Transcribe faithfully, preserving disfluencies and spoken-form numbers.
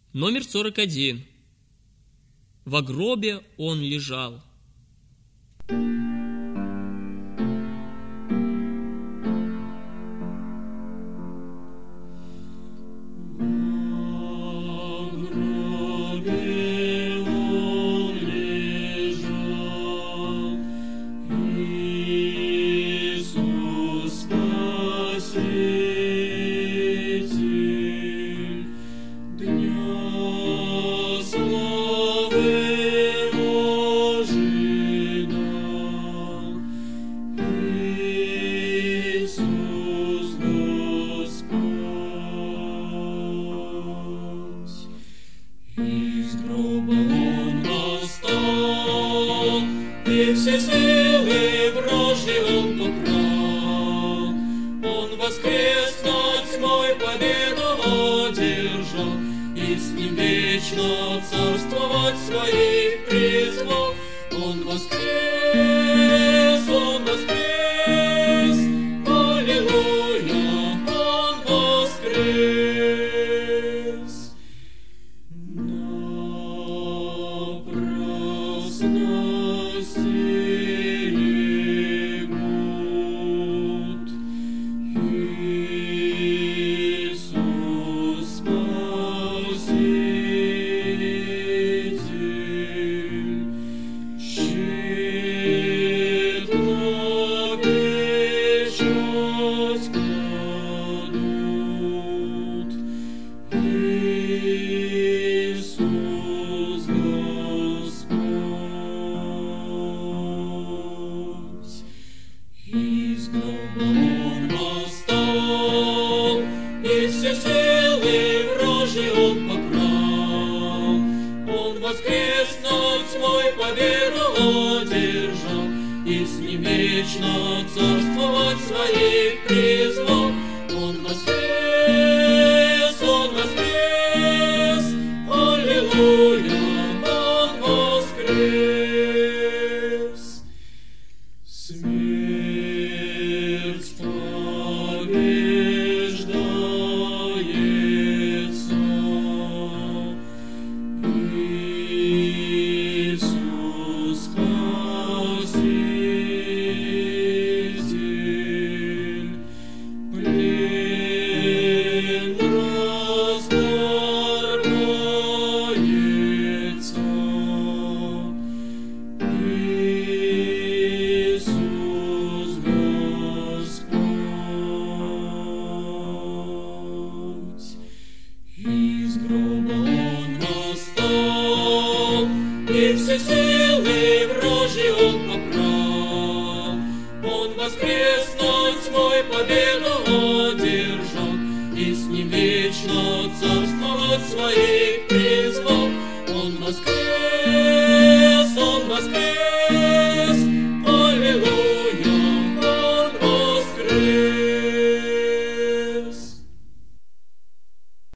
Номер сорок один. Во гробе он лежал. И все силы вражьи он попрал. Он воскрес над тьмой, победу одержал, и с ним вечно царствовать своих призвал. Он воскрес, он воскрес, аллилуйя, он воскрес. Напрасно стерегут Иисус Спаситель, щит на печать кладут. Иисус Господь, из гроба он восстал, и все силы вражьи он попрал. Он воскрес над тьмой, победу одержал, и с ним вечно царствовать своих призвал. Он воскрес, он воскрес, аллилуйя, он воскрес. Смерть побеждается, Иисус Спаситель, плен расторгается. Иисус Господь, из гроба он восстал, и все силы вражьи он попрал. Он воскрес над тьмой, победу одержал, и с ним вечно царствовать своих призвал. Он воскрес, он воскрес.